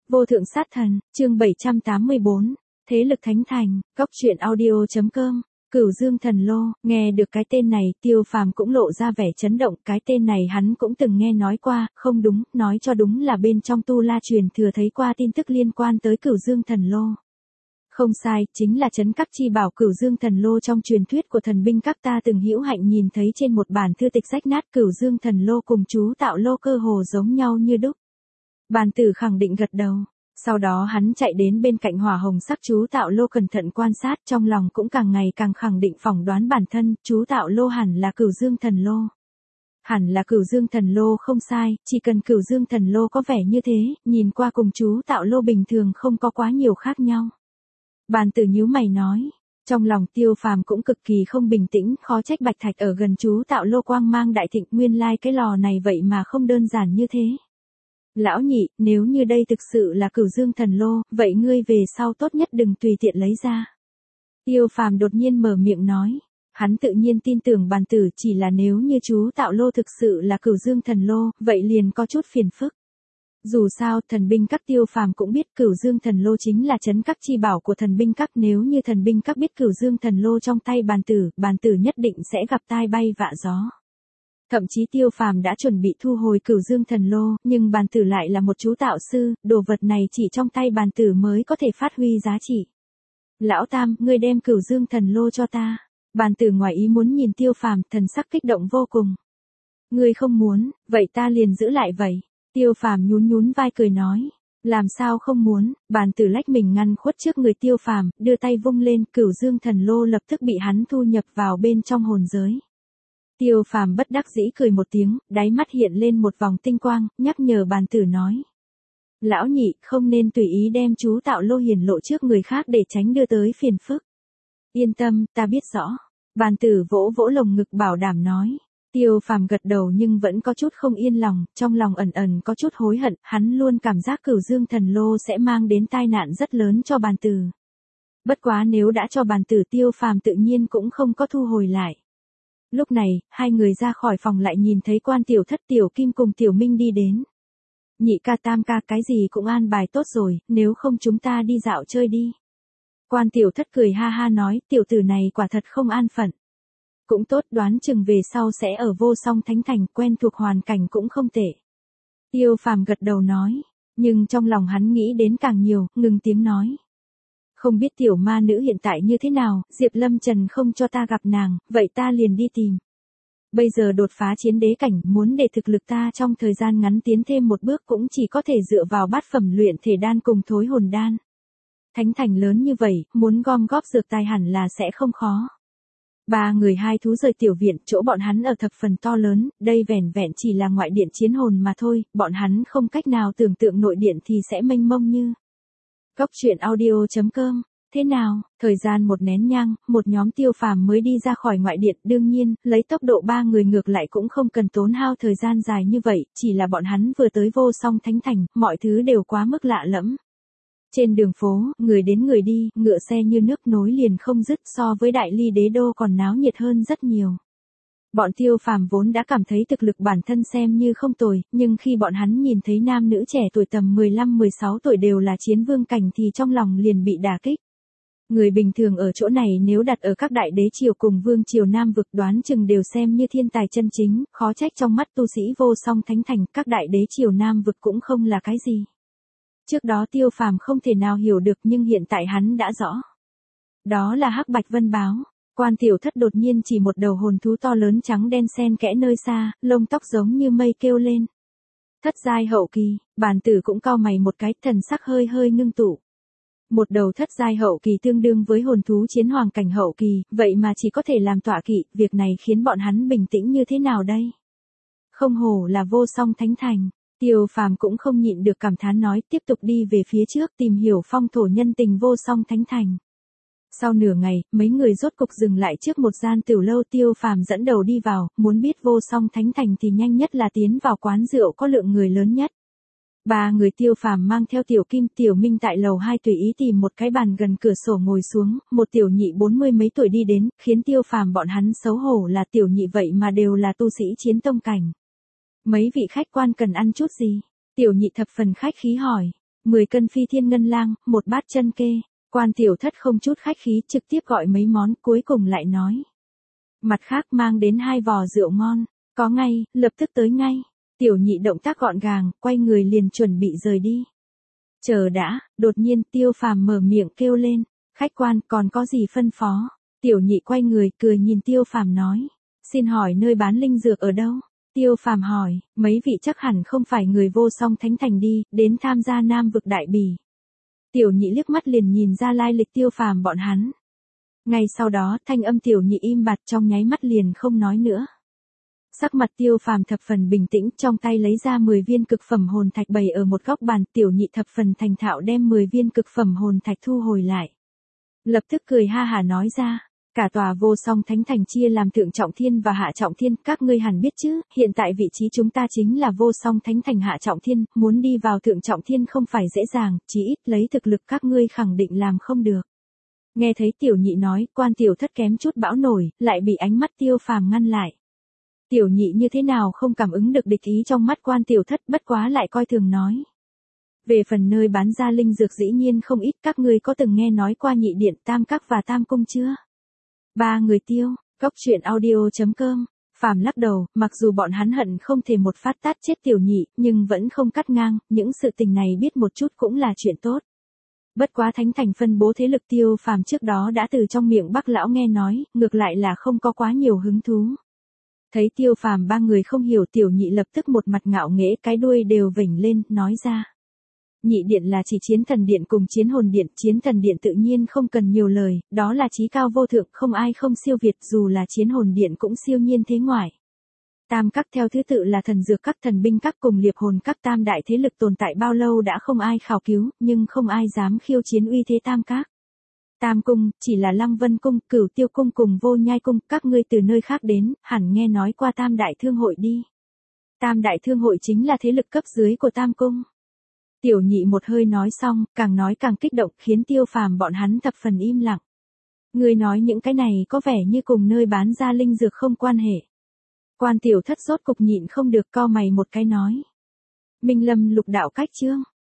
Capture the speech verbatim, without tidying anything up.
Vô thượng sát thần, chương bảy trăm tám mươi bốn, thế lực thánh thành, góc truyện audio.com, Cửu Dương Thần Lô. Nghe được cái tên này, Tiêu Phàm cũng lộ ra vẻ chấn động, cái tên này hắn cũng từng nghe nói qua, không đúng, nói cho đúng là bên trong Tu La truyền thừa thấy qua tin tức liên quan tới Cửu Dương Thần Lô. Không sai, chính là trấn các chi bảo Cửu Dương Thần Lô trong truyền thuyết của thần binh các ta từng hữu hạnh nhìn thấy trên một bản thư tịch rách nát. Cửu Dương Thần Lô cùng chú tạo lô cơ hồ giống nhau như đúc. Bàn tử khẳng định gật đầu. Sau đó hắn chạy đến bên cạnh hỏa hồng sắc chú tạo lô cẩn thận quan sát, trong lòng cũng càng ngày càng khẳng định phỏng đoán bản thân, chú tạo lô hẳn là Cửu Dương Thần Lô. Hẳn là Cửu Dương Thần Lô không sai, chỉ cần Cửu Dương Thần Lô có vẻ như thế, nhìn qua cùng chú tạo lô bình thường không có quá nhiều khác nhau. Bàn tử nhíu mày nói. Trong lòng Tiêu Phàm cũng cực kỳ không bình tĩnh, khó trách bạch thạch ở gần chú tạo lô quang mang đại thịnh, nguyên lai cái lò này vậy mà không đơn giản như thế. Lão nhị, nếu như đây thực sự là Cửu Dương Thần Lô, vậy ngươi về sau tốt nhất đừng tùy tiện lấy ra. Tiêu Phàm đột nhiên mở miệng nói. Hắn tự nhiên tin tưởng bàn tử, chỉ là nếu như chú tạo lô thực sự là Cửu Dương Thần Lô, vậy liền có chút phiền phức. Dù sao, thần binh các Tiêu Phàm cũng biết Cửu Dương Thần Lô chính là trấn các chi bảo của thần binh các, nếu như thần binh các biết Cửu Dương Thần Lô trong tay bàn tử, bàn tử nhất định sẽ gặp tai bay vạ gió. Thậm chí Tiêu Phàm đã chuẩn bị thu hồi Cửu Dương Thần Lô, nhưng bàn tử lại là một chú tạo sư, đồ vật này chỉ trong tay bàn tử mới có thể phát huy giá trị. Lão Tam, ngươi đem Cửu Dương Thần Lô cho ta. Bàn tử ngoài ý muốn nhìn Tiêu Phàm, thần sắc kích động vô cùng. Ngươi không muốn, vậy ta liền giữ lại vậy. Tiêu Phàm nhún nhún vai cười nói. Làm sao không muốn, bàn tử lách mình ngăn khuất trước người Tiêu Phàm, đưa tay vung lên, Cửu Dương Thần Lô lập tức bị hắn thu nhập vào bên trong hồn giới. Tiêu Phàm bất đắc dĩ cười một tiếng, đáy mắt hiện lên một vòng tinh quang, nhắc nhở bàn tử nói. Lão nhị, không nên tùy ý đem chú tạo lô hiển lộ trước người khác để tránh đưa tới phiền phức. Yên tâm, ta biết rõ. Bàn tử vỗ vỗ lồng ngực bảo đảm nói. Tiêu Phàm gật đầu nhưng vẫn có chút không yên lòng, trong lòng ẩn ẩn có chút hối hận, hắn luôn cảm giác Cửu Dương Thần Lô sẽ mang đến tai nạn rất lớn cho bàn tử. Bất quá nếu đã cho bàn tử, Tiêu Phàm tự nhiên cũng không có thu hồi lại. Lúc này, hai người ra khỏi phòng lại nhìn thấy Quan Tiểu Thất, Tiểu Kim cùng Tiểu Minh đi đến. Nhị ca tam ca, cái gì cũng an bài tốt rồi, nếu không chúng ta đi dạo chơi đi. Quan Tiểu Thất cười ha ha nói, tiểu tử này quả thật không an phận. Cũng tốt, đoán chừng về sau sẽ ở Vô Song Thánh Thành, quen thuộc hoàn cảnh cũng không tệ. Tiêu Phàm gật đầu nói, nhưng trong lòng hắn nghĩ đến càng nhiều, ngừng tiếng nói. Không biết tiểu ma nữ hiện tại như thế nào, Diệp Lâm Trần không cho ta gặp nàng, vậy ta liền đi tìm. Bây giờ đột phá chiến đế cảnh, muốn để thực lực ta trong thời gian ngắn tiến thêm một bước cũng chỉ có thể dựa vào bát phẩm luyện thể đan cùng thối hồn đan. Thánh thành lớn như vậy, muốn gom góp dược tài hẳn là sẽ không khó. Ba người hai thú rời tiểu viện, chỗ bọn hắn ở thập phần to lớn, đây vẻn vẹn chỉ là ngoại điện chiến hồn mà thôi, bọn hắn không cách nào tưởng tượng nội điện thì sẽ mênh mông như. Góc truyện audio.com, thế nào, thời gian một nén nhang, một nhóm Tiêu Phàm mới đi ra khỏi ngoại điện, đương nhiên, lấy tốc độ ba người ngược lại cũng không cần tốn hao thời gian dài như vậy, chỉ là bọn hắn vừa tới Vô Song Thánh Thành, mọi thứ đều quá mức lạ lẫm. Trên đường phố, người đến người đi, ngựa xe như nước nối liền không dứt, so với Đại Ly Đế Đô còn náo nhiệt hơn rất nhiều. Bọn Tiêu Phàm vốn đã cảm thấy thực lực bản thân xem như không tồi, nhưng khi bọn hắn nhìn thấy nam nữ trẻ tuổi tầm mười lăm mười sáu tuổi đều là chiến vương cảnh thì trong lòng liền bị đả kích. Người bình thường ở chỗ này nếu đặt ở các đại đế triều cùng vương triều Nam vực đoán chừng đều xem như thiên tài chân chính, khó trách trong mắt tu sĩ Vô Song Thánh Thành, các đại đế triều Nam vực cũng không là cái gì. Trước đó Tiêu Phàm không thể nào hiểu được nhưng hiện tại hắn đã rõ. Đó là Hắc Bạch Vân Báo. Quan Tiểu Thất đột nhiên chỉ một đầu hồn thú to lớn trắng đen xen kẽ nơi xa, lông tóc giống như mây kêu lên. Thất giai hậu kỳ, bàn tử cũng cau mày một cái, thần sắc hơi hơi ngưng tụ. Một đầu thất giai hậu kỳ tương đương với hồn thú chiến hoàng cảnh hậu kỳ, vậy mà chỉ có thể làm tọa kỵ, việc này khiến bọn hắn bình tĩnh như thế nào đây? Không hổ là Vô Song Thánh Thành. Tiêu Phàm cũng không nhịn được cảm thán nói, tiếp tục đi về phía trước tìm hiểu phong thổ nhân tình Vô Song Thánh Thành. Sau nửa ngày, mấy người rốt cục dừng lại trước một gian tiểu lâu, Tiêu Phàm dẫn đầu đi vào, muốn biết Vô Song Thánh Thành thì nhanh nhất là tiến vào quán rượu có lượng người lớn nhất. Ba người Tiêu Phàm mang theo Tiểu Kim, Tiểu Minh tại lầu hai tùy ý tìm một cái bàn gần cửa sổ ngồi xuống, một tiểu nhị bốn mươi mấy tuổi đi đến, khiến Tiêu Phàm bọn hắn xấu hổ là tiểu nhị vậy mà đều là tu sĩ chiến tông cảnh. Mấy vị khách quan cần ăn chút gì? Tiểu nhị thập phần khách khí hỏi. mười cân phi thiên ngân lang, một bát chân kê. Quan tiểu thất không chút khách khí trực tiếp gọi mấy món, cuối cùng lại nói. Mặt khác mang đến hai vò rượu ngon, có ngay, lập tức tới ngay. Tiểu nhị động tác gọn gàng, quay người liền chuẩn bị rời đi. Chờ đã, đột nhiên Tiêu Phàm mở miệng kêu lên, khách quan còn có gì phân phó. Tiểu nhị quay người cười nhìn Tiêu Phàm nói, xin hỏi nơi bán linh dược ở đâu? Tiêu Phàm hỏi, mấy vị chắc hẳn không phải người Vô Song Thánh Thành đi, đến tham gia Nam vực đại bỉ. Tiểu nhị liếc mắt liền nhìn ra lai lịch Tiêu Phàm bọn hắn. Ngay sau đó thanh âm tiểu nhị im bặt, trong nháy mắt liền không nói nữa. Sắc mặt Tiêu Phàm thập phần bình tĩnh, trong tay lấy ra mười viên cực phẩm hồn thạch bày ở một góc bàn, tiểu nhị thập phần thành thạo đem mười viên cực phẩm hồn thạch thu hồi lại. Lập tức cười ha hả nói ra, cả tòa Vô Song Thánh Thành chia làm Thượng Trọng Thiên và Hạ Trọng Thiên, các ngươi hẳn biết chứ, hiện tại vị trí chúng ta chính là Vô Song Thánh Thành Hạ Trọng Thiên, muốn đi vào Thượng Trọng Thiên không phải dễ dàng, chỉ ít lấy thực lực các ngươi khẳng định làm không được. Nghe thấy tiểu nhị nói, quan tiểu thất kém chút bão nổi, lại bị ánh mắt Tiêu Phàm ngăn lại. Tiểu nhị như thế nào không cảm ứng được địch ý trong mắt quan tiểu thất, bất quá lại coi thường nói. Về phần nơi bán ra linh dược dĩ nhiên không ít, các ngươi có từng nghe nói qua Nhị Điện, Tam Các và Tam Cung chưa? Ba người Tiêu, Cốc Truyện Audio chấm com. Phàm lắc đầu, mặc dù bọn hắn hận không thể một phát tát chết tiểu nhị, nhưng vẫn không cắt ngang, những sự tình này biết một chút cũng là chuyện tốt. Bất quá Thánh Thành phân bố thế lực Tiêu Phàm trước đó đã từ trong miệng Bắc lão nghe nói, ngược lại là không có quá nhiều hứng thú. Thấy Tiêu Phàm ba người không hiểu, tiểu nhị lập tức một mặt ngạo nghễ, cái đuôi đều vểnh lên, nói ra. Nhị điện là chỉ Chiến Thần Điện cùng Chiến Hồn Điện, Chiến Thần Điện tự nhiên không cần nhiều lời, đó là chí cao vô thượng, không ai không siêu việt, dù là Chiến Hồn Điện cũng siêu nhiên thế ngoại. Tam Các theo thứ tự là Thần Dược Các, Thần Binh Các cùng Liệp Hồn Các, tam đại thế lực tồn tại bao lâu đã không ai khảo cứu, nhưng không ai dám khiêu chiến uy thế Tam Các. Tam Cung, chỉ là Lăng Vân Cung, Cửu Tiêu Cung cùng Vô Nhai Cung, các ngươi từ nơi khác đến, hẳn nghe nói qua Tam Đại Thương Hội đi. Tam Đại Thương Hội chính là thế lực cấp dưới của Tam Cung. Tiểu nhị một hơi nói xong, càng nói càng kích động, khiến Tiêu Phàm bọn hắn thập phần im lặng. Ngươi nói những cái này có vẻ như cùng nơi bán ra linh dược không quan hệ. Quan tiểu thất rốt cục nhịn không được, cau mày một cái nói. Minh Lâm Lục Đạo Cách Chương.